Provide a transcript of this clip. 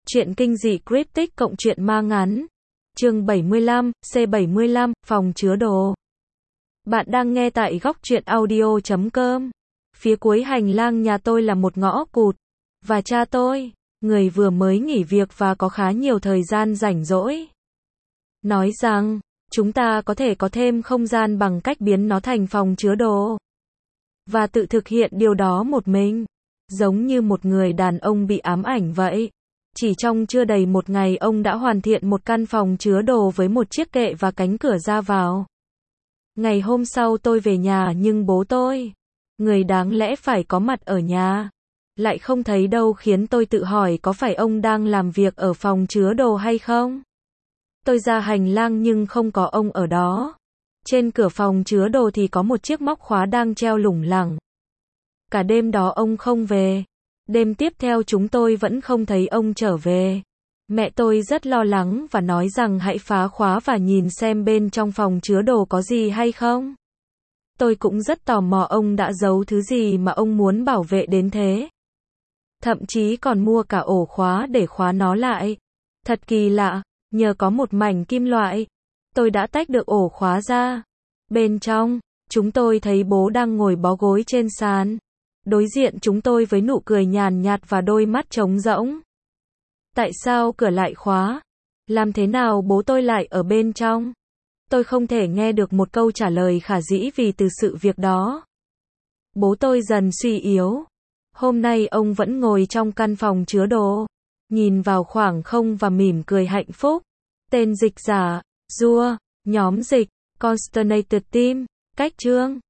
Truyện kinh dị cryptic cộng truyện ma ngắn. Chương 75, C75, phòng chứa đồ. Bạn đang nghe tại góc truyện audio.com. Phía cuối hành lang nhà tôi là một ngõ cụt. Và cha tôi, người vừa mới nghỉ việc và có khá nhiều thời gian rảnh rỗi, nói rằng, chúng ta có thể có thêm không gian bằng cách biến nó thành phòng chứa đồ. Và tự thực hiện điều đó một mình. Giống như một người đàn ông bị ám ảnh vậy. Chỉ trong chưa đầy một ngày ông đã hoàn thiện một căn phòng chứa đồ với một chiếc kệ và cánh cửa ra vào. Ngày hôm sau tôi về nhà nhưng bố tôi, người đáng lẽ phải có mặt ở nhà, lại không thấy đâu, khiến tôi tự hỏi có phải ông đang làm việc ở phòng chứa đồ hay không? Tôi ra hành lang nhưng không có ông ở đó. Trên cửa phòng chứa đồ thì có một chiếc móc khóa đang treo lủng lẳng. Cả đêm đó ông không về. Đêm tiếp theo chúng tôi vẫn không thấy ông trở về. Mẹ tôi rất lo lắng và nói rằng hãy phá khóa và nhìn xem bên trong phòng chứa đồ có gì hay không. Tôi cũng rất tò mò ông đã giấu thứ gì mà ông muốn bảo vệ đến thế. Thậm chí còn mua cả ổ khóa để khóa nó lại. Thật kỳ lạ, nhờ có một mảnh kim loại, tôi đã tách được ổ khóa ra. Bên trong, chúng tôi thấy bố đang ngồi bó gối trên sàn. Đối diện chúng tôi với nụ cười nhàn nhạt và đôi mắt trống rỗng. Tại sao cửa lại khóa? Làm thế nào bố tôi lại ở bên trong? Tôi không thể nghe được một câu trả lời khả dĩ vì từ sự việc đó. Bố tôi dần suy yếu. Hôm nay ông vẫn ngồi trong căn phòng chứa đồ, nhìn vào khoảng không và mỉm cười hạnh phúc. Tên dịch giả, Dua, nhóm dịch, Consternated Team, cách chương.